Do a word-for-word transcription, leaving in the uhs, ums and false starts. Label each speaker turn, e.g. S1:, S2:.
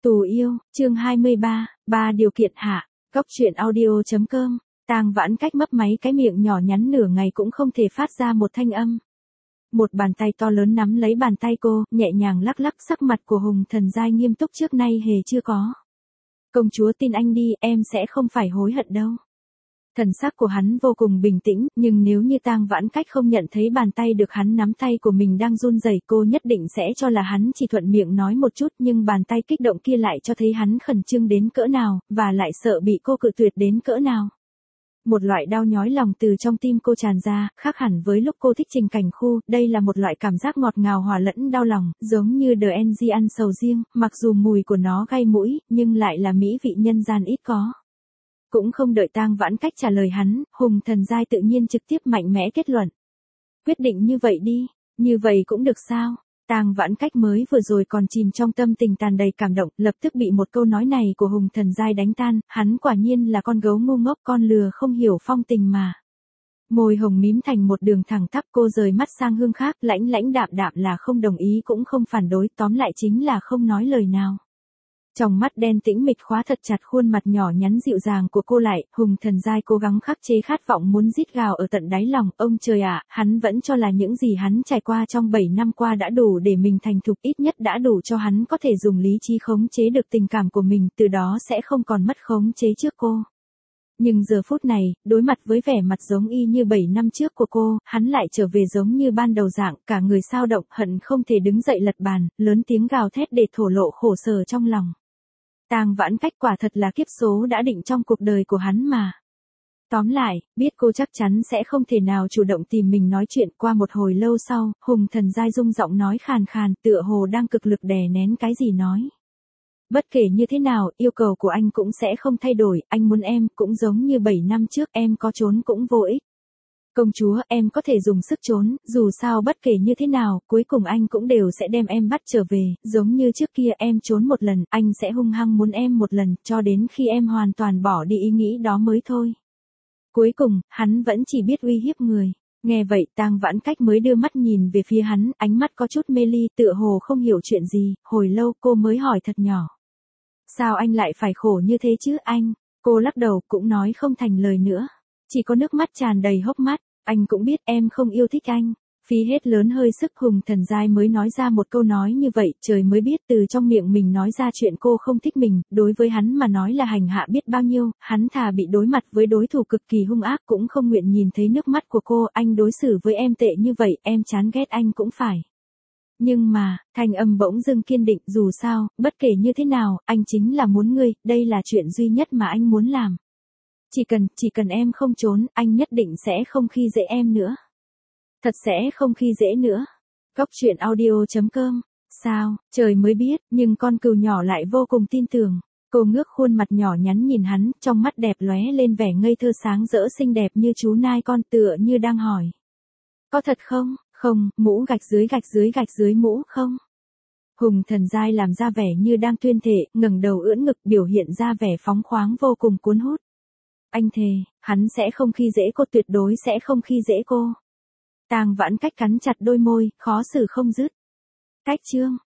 S1: Tù yêu, chương hai mươi ba, ba điều kiện hạ, góc truyện audio.com, Tang Vãn Cách mấp máy cái miệng nhỏ nhắn nửa ngày cũng không thể phát ra một thanh âm. Một bàn tay to lớn nắm lấy bàn tay cô, nhẹ nhàng lắc lắc, sắc mặt của Hùng Thần Giai nghiêm túc trước nay hề chưa có. Công chúa tin anh đi, em sẽ không phải hối hận đâu. Thần sắc của hắn vô cùng bình tĩnh, nhưng nếu như Tang Vãn Cách không nhận thấy bàn tay được hắn nắm tay của mình đang run rẩy, cô nhất định sẽ cho là hắn chỉ thuận miệng nói một chút, nhưng bàn tay kích động kia lại cho thấy hắn khẩn trương đến cỡ nào, và lại sợ bị cô cự tuyệt đến cỡ nào. Một loại đau nhói lòng từ trong tim cô tràn ra, khác hẳn với lúc cô thích Trình Cảnh Khu, đây là một loại cảm giác ngọt ngào hòa lẫn đau lòng, giống như The en gi ăn sầu riêng, mặc dù mùi của nó gây mũi, nhưng lại là mỹ vị nhân gian ít có. Cũng không đợi Tang Vãn Cách trả lời hắn, Hùng Thần Giai tự nhiên trực tiếp mạnh mẽ kết luận. Quyết định như vậy đi, như vậy cũng được sao? Tang Vãn Cách mới vừa rồi còn chìm trong tâm tình tràn đầy cảm động, lập tức bị một câu nói này của Hùng Thần Giai đánh tan, hắn quả nhiên là con gấu ngu ngốc, con lừa không hiểu phong tình mà. Môi hồng mím thành một đường thẳng tắp, cô rời mắt sang hướng khác, lãnh lãnh đạm đạm là không đồng ý cũng không phản đối, tóm lại chính là không nói lời nào. Trong mắt đen tĩnh mịch khóa thật chặt khuôn mặt nhỏ nhắn dịu dàng của cô lại, Hùng Thần Giai cố gắng khắc chế khát vọng muốn rít gào ở tận đáy lòng, ông trời ạ, hắn vẫn cho là những gì hắn trải qua trong bảy năm qua đã đủ để mình thành thục, ít nhất đã đủ cho hắn có thể dùng lý trí khống chế được tình cảm của mình, từ đó sẽ không còn mất khống chế trước cô. Nhưng giờ phút này, đối mặt với vẻ mặt giống y như bảy năm trước của cô, hắn lại trở về giống như ban đầu dạng, cả người xao động, hận không thể đứng dậy lật bàn, lớn tiếng gào thét để thổ lộ khổ sở trong lòng. Tang Vãn Cách quả thật là kiếp số đã định trong cuộc đời của hắn mà. Tóm lại, biết cô chắc chắn sẽ không thể nào chủ động tìm mình nói chuyện, qua một hồi lâu sau, Hùng Thần Giai rung giọng nói khàn khàn, tựa hồ đang cực lực đè nén cái gì nói. Bất kể như thế nào, yêu cầu của anh cũng sẽ không thay đổi, anh muốn em, cũng giống như bảy năm trước, em có trốn cũng vô ích. Công chúa, em có thể dùng sức trốn, dù sao bất kể như thế nào, cuối cùng anh cũng đều sẽ đem em bắt trở về, giống như trước kia em trốn một lần, anh sẽ hung hăng muốn em một lần, cho đến khi em hoàn toàn bỏ đi ý nghĩ đó mới thôi. Cuối cùng, hắn vẫn chỉ biết uy hiếp người. Nghe vậy, Tang Vãn Cách mới đưa mắt nhìn về phía hắn, ánh mắt có chút mê ly, tựa hồ không hiểu chuyện gì, hồi lâu cô mới hỏi thật nhỏ. Sao anh lại phải khổ như thế chứ anh? Cô lắc đầu, cũng nói không thành lời nữa. Chỉ có nước mắt tràn đầy hốc mắt, anh cũng biết em không yêu thích anh. Phí hết lớn hơi sức, Hùng Thần Giai mới nói ra một câu nói như vậy, trời mới biết từ trong miệng mình nói ra chuyện cô không thích mình, đối với hắn mà nói là hành hạ biết bao nhiêu, hắn thà bị đối mặt với đối thủ cực kỳ hung ác cũng không nguyện nhìn thấy nước mắt của cô, anh đối xử với em tệ như vậy, em chán ghét anh cũng phải. Nhưng mà, thanh âm bỗng dưng kiên định, dù sao, bất kể như thế nào, anh chính là muốn ngươi, đây là chuyện duy nhất mà anh muốn làm. Chỉ cần, chỉ cần em không trốn, anh nhất định sẽ không khi dễ em nữa. Thật sẽ không khi dễ nữa. Góc truyện audio.com, sao, trời mới biết, nhưng con cừu nhỏ lại vô cùng tin tưởng. Cô ngước khuôn mặt nhỏ nhắn nhìn hắn, trong mắt đẹp lóe lên vẻ ngây thơ sáng rỡ xinh đẹp như chú nai con, tựa như đang hỏi. Có thật không? Không, mũ gạch dưới gạch dưới gạch dưới mũ không? Hùng Thần Giai làm ra vẻ như đang tuyên thệ, ngẩng đầu ưỡn ngực, biểu hiện ra vẻ phóng khoáng vô cùng cuốn hút. Anh thề, hắn sẽ không khi dễ cô, tuyệt đối sẽ không khi dễ cô. Tang Vãn Cách cắn chặt đôi môi, khó xử không dứt. Cách chương